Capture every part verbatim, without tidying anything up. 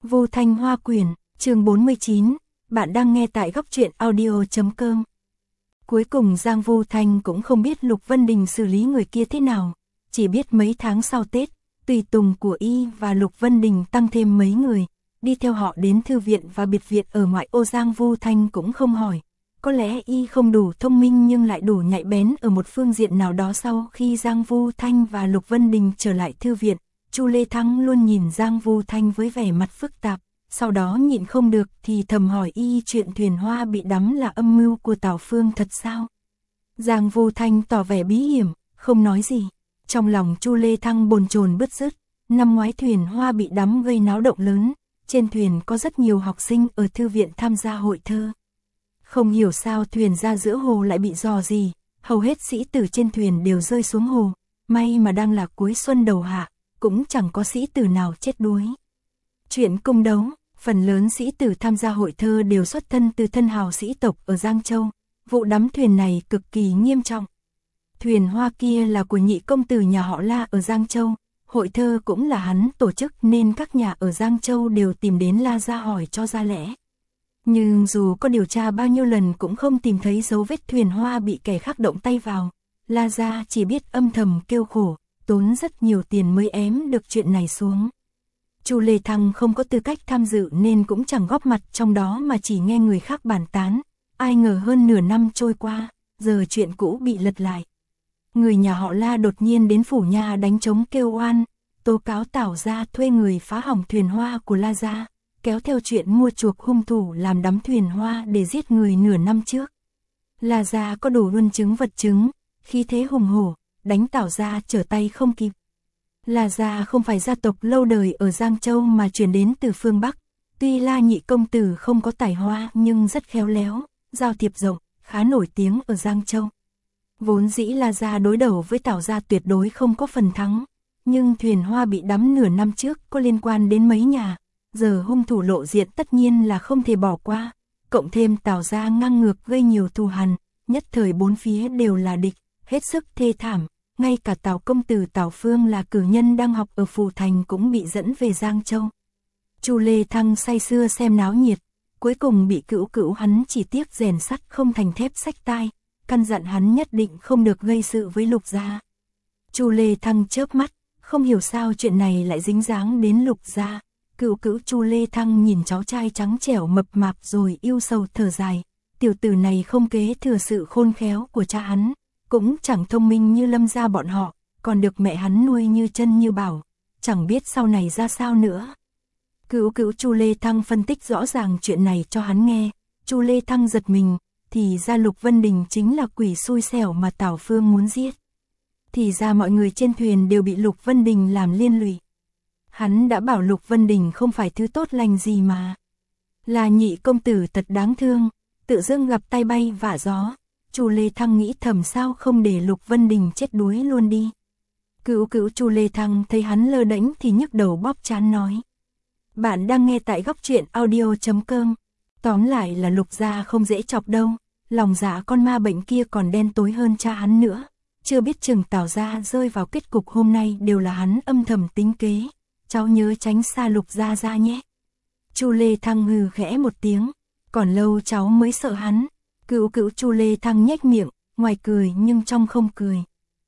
Vu Thanh Hoa Quyển, chương bốn mươi chín, bạn đang nghe tại góc truyện audio chấm com. Cuối cùng Giang Vu Thanh cũng không biết Lục Vân Đình xử lý người kia thế nào, chỉ biết mấy tháng sau Tết, tùy tùng của y và Lục Vân Đình tăng thêm mấy người, đi theo họ đến thư viện và biệt viện ở ngoại ô. Giang Vu Thanh cũng không hỏi, có lẽ y không đủ thông minh nhưng lại đủ nhạy bén ở một phương diện nào đó. Sau khi Giang Vu Thanh và Lục Vân Đình trở lại thư viện, Chu Lê Thăng luôn nhìn Giang Vu Thanh với vẻ mặt phức tạp, sau đó nhịn không được thì thầm hỏi y chuyện thuyền hoa bị đắm là âm mưu của Tào Phương thật sao? Giang Vu Thanh tỏ vẻ bí hiểm, không nói gì. Trong lòng Chu Lê Thăng bồn chồn bứt rứt, năm ngoái thuyền hoa bị đắm gây náo động lớn, trên thuyền có rất nhiều học sinh ở thư viện tham gia hội thơ. Không hiểu sao thuyền ra giữa hồ lại bị rò rỉ, hầu hết sĩ tử trên thuyền đều rơi xuống hồ, may mà đang là cuối xuân đầu hạ, cũng chẳng có sĩ tử nào chết đuối. Chuyện cung đấu, phần lớn sĩ tử tham gia hội thơ đều xuất thân từ thân hào sĩ tộc ở Giang Châu, vụ đắm thuyền này cực kỳ nghiêm trọng. Thuyền hoa kia là của nhị công tử nhà họ La ở Giang Châu, hội thơ cũng là hắn tổ chức nên các nhà ở Giang Châu đều tìm đến La gia hỏi cho ra lẽ. Nhưng dù có điều tra bao nhiêu lần cũng không tìm thấy dấu vết thuyền hoa bị kẻ khác động tay vào, La gia chỉ biết âm thầm kêu khổ, tốn rất nhiều tiền mới ém được chuyện này xuống. Chu Lê Thăng không có tư cách tham dự nên cũng chẳng góp mặt trong đó mà chỉ nghe người khác bàn tán. Ai ngờ hơn nửa năm trôi qua, giờ chuyện cũ bị lật lại. Người nhà họ La đột nhiên đến phủ nhà đánh trống kêu oan, tố cáo Tào gia thuê người phá hỏng thuyền hoa của La gia, kéo theo chuyện mua chuộc hung thủ làm đắm thuyền hoa để giết người nửa năm trước. La gia có đủ luân chứng vật chứng, khí thế hùng hổ, đánh Tào gia trở tay không kịp. La gia không phải gia tộc lâu đời ở Giang Châu mà chuyển đến từ phương Bắc, tuy La nhị công tử không có tài hoa nhưng rất khéo léo, giao thiệp rộng, khá nổi tiếng ở Giang Châu. Vốn dĩ La gia đối đầu với Tào gia tuyệt đối không có phần thắng, nhưng thuyền hoa bị đắm nửa năm trước có liên quan đến mấy nhà, giờ hung thủ lộ diện tất nhiên là không thể bỏ qua, cộng thêm Tào gia ngang ngược gây nhiều thù hằn, nhất thời bốn phía đều là địch, hết sức thê thảm. Ngay cả Tào công tử Tào Phương là cử nhân đang học ở Phủ Thành cũng bị dẫn về Giang Châu. Chu Lê Thăng say sưa xem náo nhiệt, cuối cùng bị cữu cữu hắn chỉ tiếc rèn sắt không thành thép xách tai, căn dặn hắn nhất định không được gây sự với Lục gia. Chu Lê Thăng chớp mắt, không hiểu sao chuyện này lại dính dáng đến Lục gia. Cữu cữu Chu Lê Thăng nhìn cháu trai trắng trẻo mập mạp rồi yêu sầu thở dài, tiểu tử này không kế thừa sự khôn khéo của cha hắn, cũng chẳng thông minh như Lâm gia bọn họ, còn được mẹ hắn nuôi như chân như bảo, chẳng biết sau này ra sao nữa. Cữu cữu Chu Lê Thăng phân tích rõ ràng chuyện này cho hắn nghe, Chu Lê Thăng giật mình, thì ra Lục Vân Đình chính là quỷ xui xẻo mà Tào Phương muốn giết. Thì ra mọi người trên thuyền đều bị Lục Vân Đình làm liên lụy. Hắn đã bảo Lục Vân Đình không phải thứ tốt lành gì mà. Là nhị công tử thật đáng thương, tự dưng gặp tay bay vạ gió. Chu Lê Thăng nghĩ thầm sao không để Lục Vân Đình chết đuối luôn đi. Cữu cữu Chu Lê Thăng thấy hắn lơ đễnh thì nhức đầu bóp trán nói. Bạn đang nghe tại góc truyện audio chấm com. Tóm lại là Lục gia không dễ chọc đâu, lòng dạ con ma bệnh kia còn đen tối hơn cha hắn nữa. Chưa biết chừng Tào gia rơi vào kết cục hôm nay đều là hắn âm thầm tính kế. Cháu nhớ tránh xa Lục gia ra nhé. Chu Lê Thăng hừ khẽ một tiếng, còn lâu cháu mới sợ hắn. Cữu cữu Chu Lê Thăng nhếch miệng, ngoài cười nhưng trong không cười.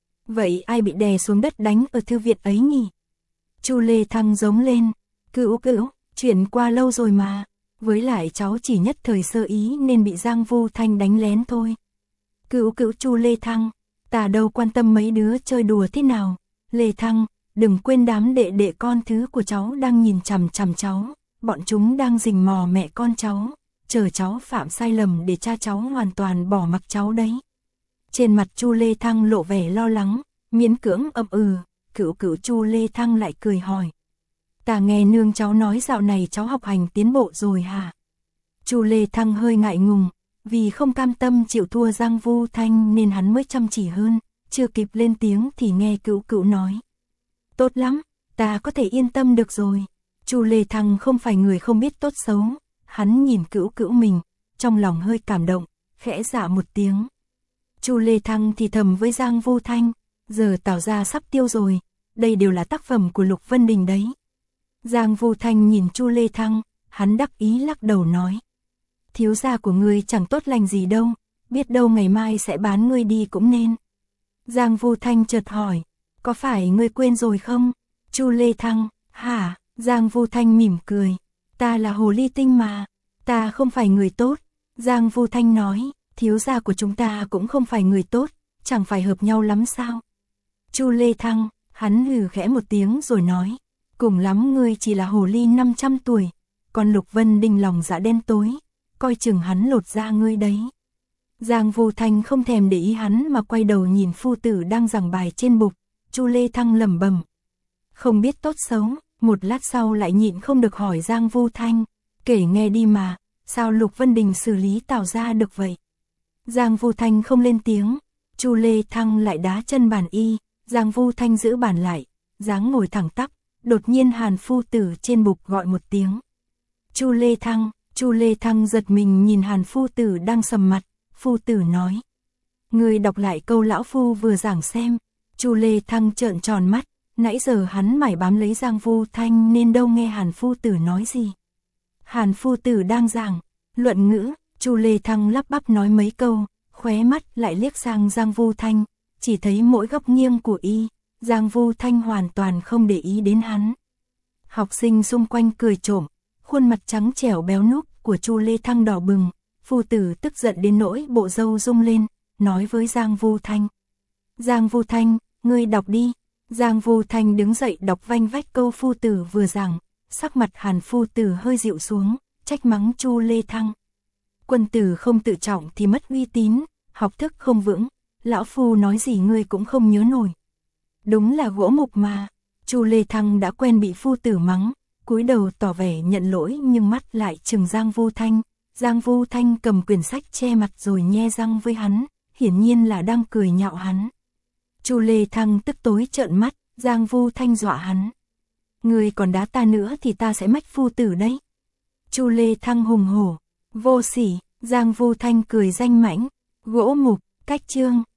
Vậy ai bị đè xuống đất đánh ở thư viện ấy nhỉ? Chu Lê Thăng giống lên, cữu cữu, chuyện qua lâu rồi mà, với lại cháu chỉ nhất thời sơ ý nên bị Giang Vu Thanh đánh lén thôi. Cữu cữu Chu Lê Thăng, ta đâu quan tâm mấy đứa chơi đùa thế nào, Lê Thăng, đừng quên đám đệ đệ con thứ của cháu đang nhìn chằm chằm cháu, bọn chúng đang rình mò mẹ con cháu. Chờ cháu phạm sai lầm để cha cháu hoàn toàn bỏ mặc cháu đấy. Trên mặt Chu Lê Thăng lộ vẻ lo lắng, miễn cưỡng ậm ừ, cữu cữu Chu Lê Thăng lại cười hỏi. Ta nghe nương cháu nói dạo này cháu học hành tiến bộ rồi hả? Chu Lê Thăng hơi ngại ngùng, vì không cam tâm chịu thua Giang Vu Thanh nên hắn mới chăm chỉ hơn, chưa kịp lên tiếng thì nghe cữu cữu nói. Tốt lắm, ta có thể yên tâm được rồi. Chu Lê Thăng không phải người không biết tốt xấu. Hắn nhìn cữu cữu mình, trong lòng hơi cảm động, khẽ dạ một tiếng. Chu Lê Thăng thì thầm với Giang Vu Thanh, giờ Tào gia sắp tiêu rồi, đây đều là tác phẩm của Lục Vân Đình đấy. Giang Vu Thanh nhìn Chu Lê Thăng, hắn đắc ý lắc đầu nói. Thiếu gia của ngươi chẳng tốt lành gì đâu, biết đâu ngày mai sẽ bán ngươi đi cũng nên. Giang Vu Thanh chợt hỏi, có phải ngươi quên rồi không? Chu Lê Thăng, hả? Giang Vu Thanh mỉm cười, ta là hồ ly tinh mà, ta không phải người tốt. Giang Vu Thanh nói, thiếu gia của chúng ta cũng không phải người tốt, chẳng phải hợp nhau lắm sao? Chu Lê Thăng, hắn hừ khẽ một tiếng rồi nói, cùng lắm ngươi chỉ là hồ ly năm trăm tuổi, còn Lục Vân Đình lòng dạ đen tối, coi chừng hắn lột da ngươi đấy. Giang Vu Thanh không thèm để ý hắn mà quay đầu nhìn phu tử đang giảng bài trên bục. Chu Lê Thăng lẩm bẩm, không biết tốt xấu. Một lát sau lại nhịn không được hỏi Giang Vu Thanh, kể nghe đi mà, sao Lục Vân Đình xử lý Tào gia được vậy? Giang Vu Thanh không lên tiếng, Chu Lê Thăng lại đá chân bàn y. Giang Vu Thanh giữ bàn lại, dáng ngồi thẳng tắp. Đột nhiên Hàn phu tử trên bục gọi một tiếng, Chu Lê Thăng. Chu Lê Thăng giật mình nhìn Hàn phu tử đang sầm mặt. Phu tử nói, người đọc lại câu lão phu vừa giảng xem. Chu Lê Thăng trợn tròn mắt, nãy giờ hắn mải bám lấy Giang Vu Thanh nên đâu nghe Hàn phu tử nói gì. Hàn phu tử đang giảng luận ngữ, Chu Lê Thăng lắp bắp nói mấy câu, khóe mắt lại liếc sang Giang Vu Thanh, chỉ thấy mỗi góc nghiêng của y, Giang Vu Thanh hoàn toàn không để ý đến hắn. Học sinh xung quanh cười trộm, khuôn mặt trắng trẻo béo núc của Chu Lê Thăng đỏ bừng. Phu tử tức giận đến nỗi bộ râu rung lên, nói với Giang Vu Thanh, Giang Vu Thanh, ngươi đọc đi. Giang Vu Thanh đứng dậy đọc vanh vách câu phu tử vừa giảng. Sắc mặt Hàn phu tử hơi dịu xuống, trách mắng Chu Lê Thăng, quân tử không tự trọng thì mất uy tín, học thức không vững, lão phu nói gì ngươi cũng không nhớ nổi. Đúng là gỗ mục mà. Chu Lê Thăng đã quen bị phu tử mắng, cúi đầu tỏ vẻ nhận lỗi nhưng mắt lại trừng Giang Vu Thanh. Giang Vu Thanh cầm quyển sách che mặt rồi nhe răng với hắn, hiển nhiên là đang cười nhạo hắn. Chu Lê Thăng tức tối trợn mắt, Giang Vu Thanh dọa hắn, người còn đá ta nữa thì ta sẽ mách phu tử đấy. Chu Lê Thăng hùng hổ, vô sỉ. Giang Vu Thanh cười danh mãnh, gỗ mục, cách chương.